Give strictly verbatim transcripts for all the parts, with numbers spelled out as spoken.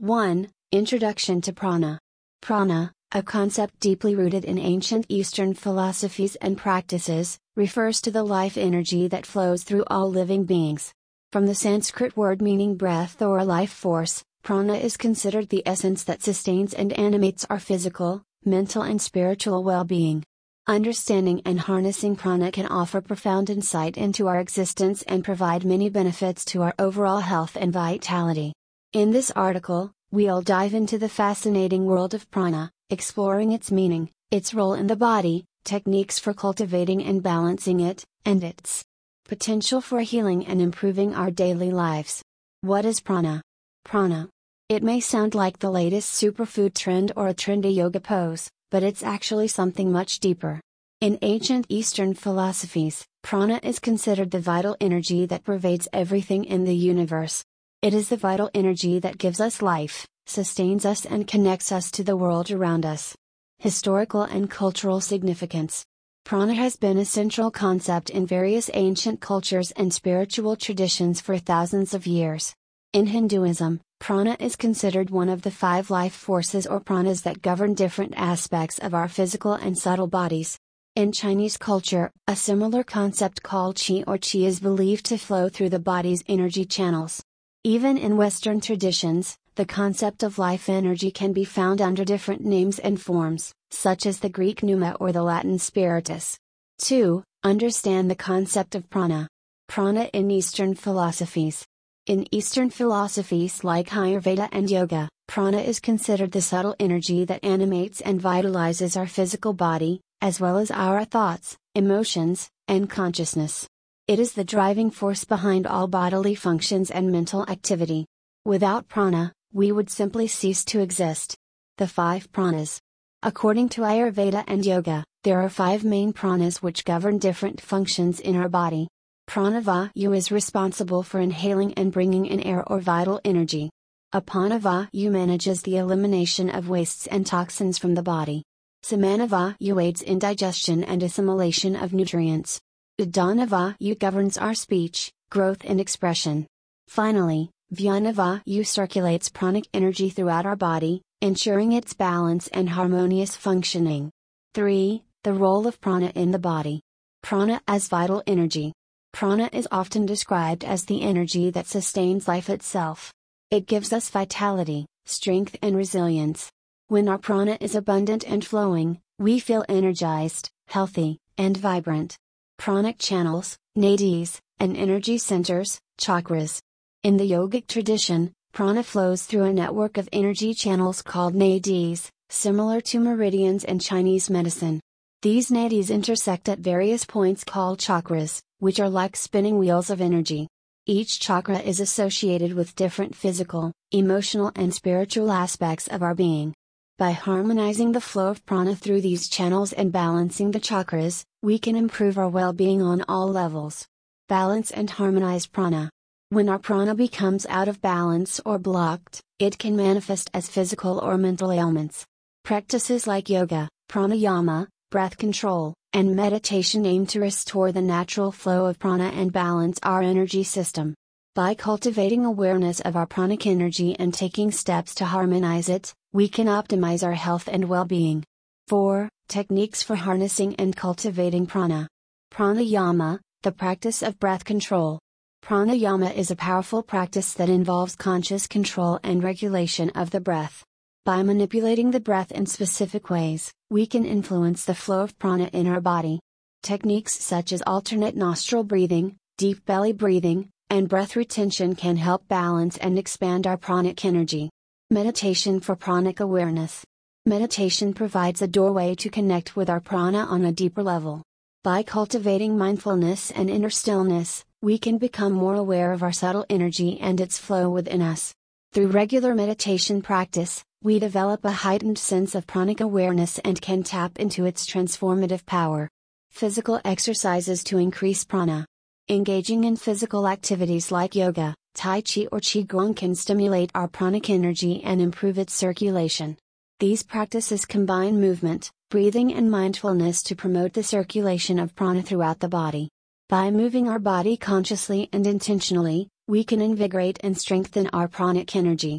one. Introduction to Prana. Prana, a concept deeply rooted in ancient Eastern philosophies and practices, refers to the life energy that flows through all living beings. From the Sanskrit word meaning breath or life force, prana is considered the essence that sustains and animates our physical, mental and spiritual well-being. Understanding and harnessing prana can offer profound insight into our existence and provide many benefits to our overall health and vitality. In this article, we'll dive into the fascinating world of prana, exploring its meaning, its role in the body, techniques for cultivating and balancing it, and its potential for healing and improving our daily lives. What is prana? Prana. It may sound like the latest superfood trend or a trendy yoga pose, but it's actually something much deeper. In ancient Eastern philosophies, prana is considered the vital energy that pervades everything in the universe. It is the vital energy that gives us life, sustains us and connects us to the world around us. Historical and cultural significance. Prana has been a central concept in various ancient cultures and spiritual traditions for thousands of years. In Hinduism, prana is considered one of the five life forces or pranas that govern different aspects of our physical and subtle bodies. In Chinese culture, a similar concept called qi or qi is believed to flow through the body's energy channels. Even in Western traditions, the concept of life energy can be found under different names and forms, such as the Greek pneuma or the Latin spiritus. two. Understand the concept of prana. Prana in Eastern philosophies. In Eastern philosophies like Ayurveda and Yoga, prana is considered the subtle energy that animates and vitalizes our physical body, as well as our thoughts, emotions, and consciousness. It is the driving force behind all bodily functions and mental activity. Without prana, we would simply cease to exist. The five pranas. According to Ayurveda and Yoga, there are five main pranas which govern different functions in our body. Pranavayu is responsible for inhaling and bringing in air or vital energy. Apanavayu manages the elimination of wastes and toxins from the body. Samanavayu aids in digestion and assimilation of nutrients. Udanavayu governs our speech, growth and expression. Finally, Vyanavayu circulates pranic energy throughout our body, ensuring its balance and harmonious functioning. three. The role of prana in the body. Prana as vital energy. Prana is often described as the energy that sustains life itself. It gives us vitality, strength and resilience. When our prana is abundant and flowing, we feel energized, healthy, and vibrant. Pranic channels, nadis, and energy centers, chakras. In the yogic tradition, prana flows through a network of energy channels called nadis, similar to meridians in Chinese medicine. These nadis intersect at various points called chakras, which are like spinning wheels of energy. Each chakra is associated with different physical, emotional and spiritual aspects of our being. By harmonizing the flow of prana through these channels and balancing the chakras, we can improve our well-being on all levels. Balance and harmonize prana. When our prana becomes out of balance or blocked, it can manifest as physical or mental ailments. Practices like yoga, pranayama, breath control, and meditation aim to restore the natural flow of prana and balance our energy system. By cultivating awareness of our pranic energy and taking steps to harmonize it, we can optimize our health and well-being. four. Techniques for harnessing and cultivating prana. Pranayama, the practice of breath control. Pranayama is a powerful practice that involves conscious control and regulation of the breath. By manipulating the breath in specific ways, we can influence the flow of prana in our body. Techniques such as alternate nostril breathing, deep belly breathing, and breath retention can help balance and expand our pranic energy. Meditation for pranic awareness. Meditation provides a doorway to connect with our prana on a deeper level. By cultivating mindfulness and inner stillness, we can become more aware of our subtle energy and its flow within us. Through regular meditation practice, we develop a heightened sense of pranic awareness and can tap into its transformative power. Physical exercises to increase prana. Engaging in physical activities like yoga, tai chi or qigong can stimulate our pranic energy and improve its circulation. These practices combine movement, breathing and mindfulness to promote the circulation of prana throughout the body. By moving our body consciously and intentionally, we can invigorate and strengthen our pranic energy.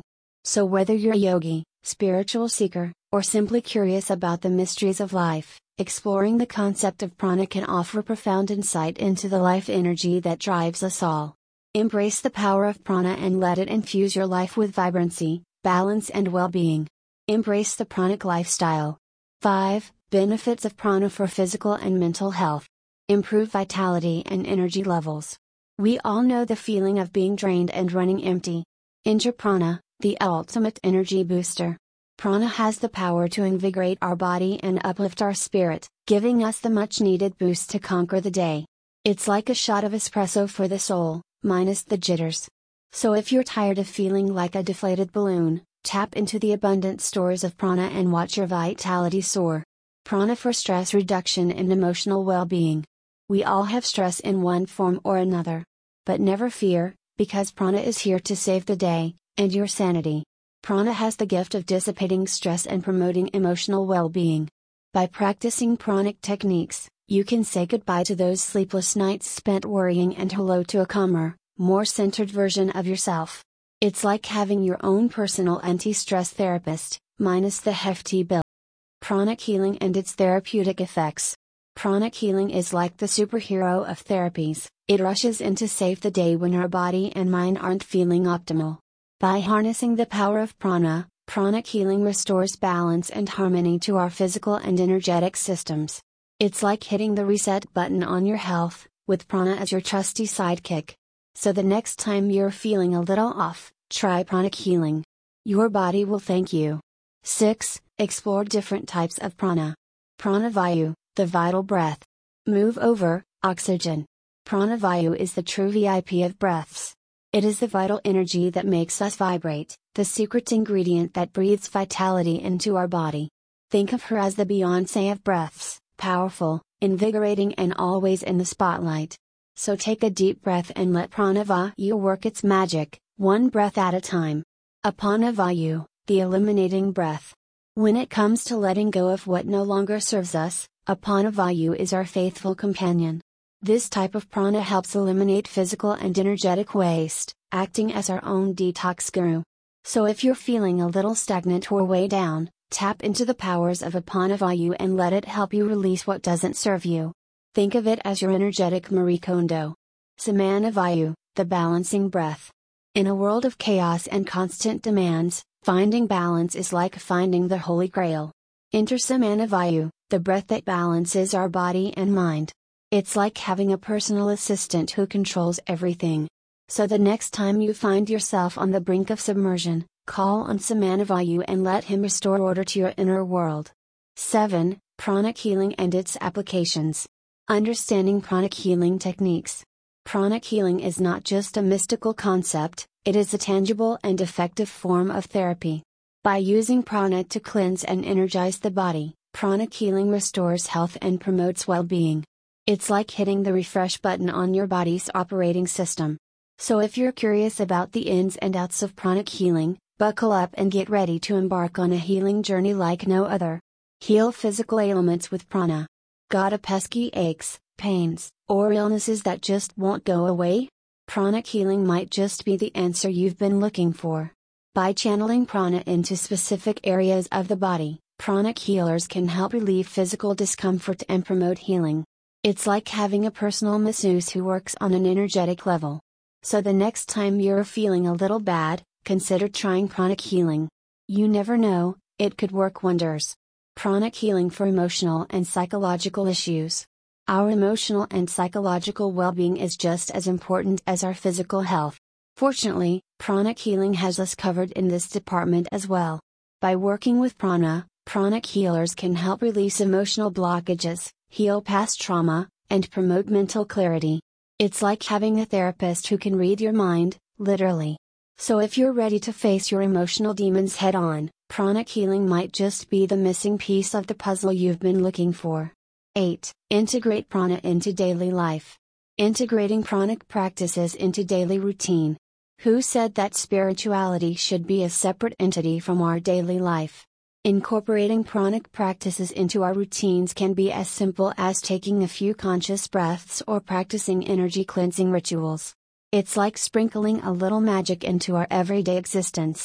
So whether you're a yogi, spiritual seeker, or simply curious about the mysteries of life, exploring the concept of prana can offer profound insight into the life energy that drives us all. Embrace the power of prana and let it infuse your life with vibrancy, balance and well-being. Embrace the pranic lifestyle. five. Benefits of prana for physical and mental health. Improve vitality and energy levels. We all know the feeling of being drained and running empty. Enter prana, the ultimate energy booster. Prana has the power to invigorate our body and uplift our spirit, giving us the much needed boost to conquer the day. It's like a shot of espresso for the soul, minus the jitters. So if you're tired of feeling like a deflated balloon, tap into the abundant stores of prana and watch your vitality soar. Prana for stress reduction and emotional well-being. We all have stress in one form or another. But never fear, because prana is here to save the day, and your sanity. Prana has the gift of dissipating stress and promoting emotional well-being. By practicing pranic techniques, you can say goodbye to those sleepless nights spent worrying and hello to a calmer, more centered version of yourself. It's like having your own personal anti-stress therapist, minus the hefty bill. Pranic healing and its therapeutic effects. Pranic healing is like the superhero of therapies, it rushes in to save the day when our body and mind aren't feeling optimal. By harnessing the power of prana, pranic healing restores balance and harmony to our physical and energetic systems. It's like hitting the reset button on your health, with prana as your trusty sidekick. So the next time you're feeling a little off, try pranic healing. Your body will thank you. six. Explore different types of prana. Pranavayu, the vital breath. Move over, oxygen. Pranavayu is the true V I P of breaths. It is the vital energy that makes us vibrate, the secret ingredient that breathes vitality into our body. Think of her as the Beyoncé of breaths, powerful, invigorating and always in the spotlight. So take a deep breath and let Pranavayu work its magic, one breath at a time. Apanavayu, the eliminating breath. When it comes to letting go of what no longer serves us, Apanavayu is our faithful companion. This type of prana helps eliminate physical and energetic waste, acting as our own detox guru. So if you're feeling a little stagnant or way down, tap into the powers of Apanavayu and let it help you release what doesn't serve you. Think of it as your energetic Marie Kondo. Samanavayu, the balancing breath. In a world of chaos and constant demands, finding balance is like finding the Holy Grail. Enter Samanavayu, the breath that balances our body and mind. It's like having a personal assistant who controls everything. So the next time you find yourself on the brink of submersion, call on Samanavayu and let him restore order to your inner world. seven. Pranic healing and its applications. Understanding pranic healing techniques. Pranic healing is not just a mystical concept, it is a tangible and effective form of therapy. By using prana to cleanse and energize the body, pranic healing restores health and promotes well-being. It's like hitting the refresh button on your body's operating system. So if you're curious about the ins and outs of pranic healing, buckle up and get ready to embark on a healing journey like no other. Heal physical ailments with prana. Got a pesky aches, pains, or illnesses that just won't go away? Pranic healing might just be the answer you've been looking for. By channeling prana into specific areas of the body, pranic healers can help relieve physical discomfort and promote healing. It's like having a personal masseuse who works on an energetic level. So the next time you're feeling a little bad, consider trying pranic healing. You never know, it could work wonders. Pranic healing for emotional and psychological issues. Our emotional and psychological well-being is just as important as our physical health. Fortunately, pranic healing has us covered in this department as well. By working with prana, pranic healers can help release emotional blockages, heal past trauma, and promote mental clarity. It's like having a therapist who can read your mind, literally. So if you're ready to face your emotional demons head-on, pranic healing might just be the missing piece of the puzzle you've been looking for. eight. Integrate prana into daily life. Integrating pranic practices into daily routine. Who said that spirituality should be a separate entity from our daily life? Incorporating pranic practices into our routines can be as simple as taking a few conscious breaths or practicing energy cleansing rituals. It's like sprinkling a little magic into our everyday existence.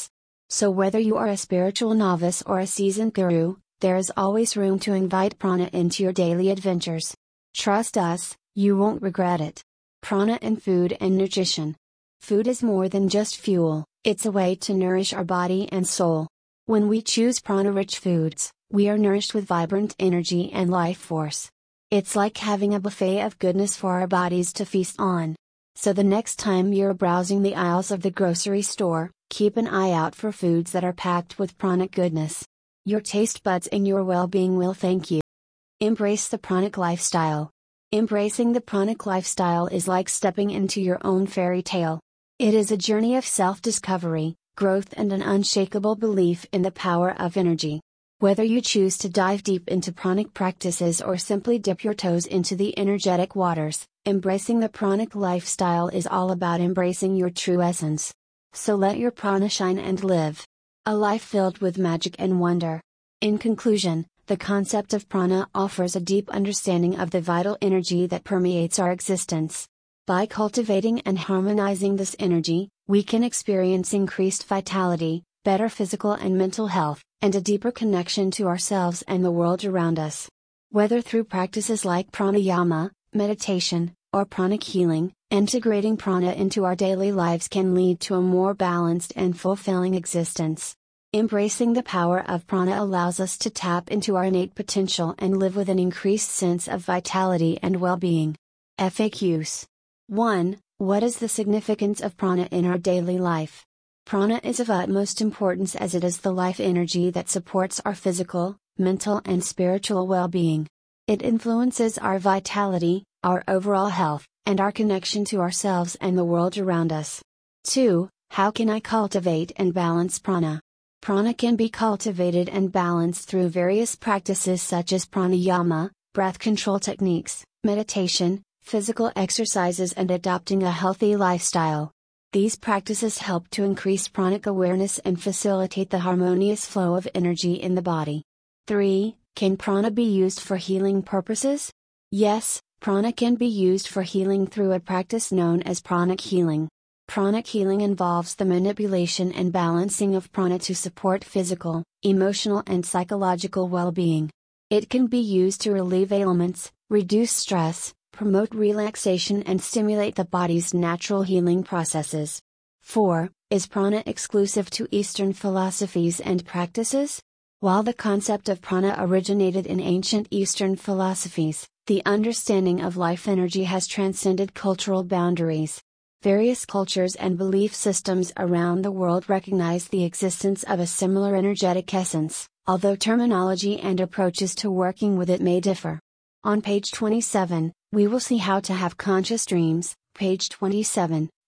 So whether you are a spiritual novice or a seasoned guru, there is always room to invite prana into your daily adventures. Trust us, you won't regret it. Prana in food and nutrition. Food is more than just fuel, it's a way to nourish our body and soul. When we choose prana-rich foods, we are nourished with vibrant energy and life force. It's like having a buffet of goodness for our bodies to feast on. So the next time you're browsing the aisles of the grocery store, keep an eye out for foods that are packed with pranic goodness. Your taste buds and your well-being will thank you. Embrace the pranic lifestyle. Embracing the pranic lifestyle is like stepping into your own fairy tale. It is a journey of self-discovery, growth and an unshakable belief in the power of energy. Whether you choose to dive deep into pranic practices or simply dip your toes into the energetic waters, embracing the pranic lifestyle is all about embracing your true essence. So let your prana shine and live a life filled with magic and wonder. In conclusion, the concept of prana offers a deep understanding of the vital energy that permeates our existence. By cultivating and harmonizing this energy, we can experience increased vitality, better physical and mental health, and a deeper connection to ourselves and the world around us. Whether through practices like pranayama, meditation, or pranic healing, integrating prana into our daily lives can lead to a more balanced and fulfilling existence. Embracing the power of prana allows us to tap into our innate potential and live with an increased sense of vitality and well-being. F A Qs. one. What is the significance of prana in our daily life? Prana is of utmost importance as it is the life energy that supports our physical, mental and spiritual well-being. It influences our vitality, our overall health, and our connection to ourselves and the world around us. two. How can I cultivate and balance prana? Prana can be cultivated and balanced through various practices such as pranayama, breath control techniques, meditation, physical exercises and adopting a healthy lifestyle. These practices help to increase pranic awareness and facilitate the harmonious flow of energy in the body. three. Can prana be used for healing purposes? Yes, prana can be used for healing through a practice known as pranic healing. Pranic healing involves the manipulation and balancing of prana to support physical, emotional and psychological well-being. It can be used to relieve ailments, reduce stress, promote relaxation and stimulate the body's natural healing processes. four. Is prana exclusive to Eastern philosophies and practices? While the concept of prana originated in ancient Eastern philosophies, the understanding of life energy has transcended cultural boundaries. Various cultures and belief systems around the world recognize the existence of a similar energetic essence, although terminology and approaches to working with it may differ. On page twenty-seven, we will see how to have conscious dreams. Page twenty-seven.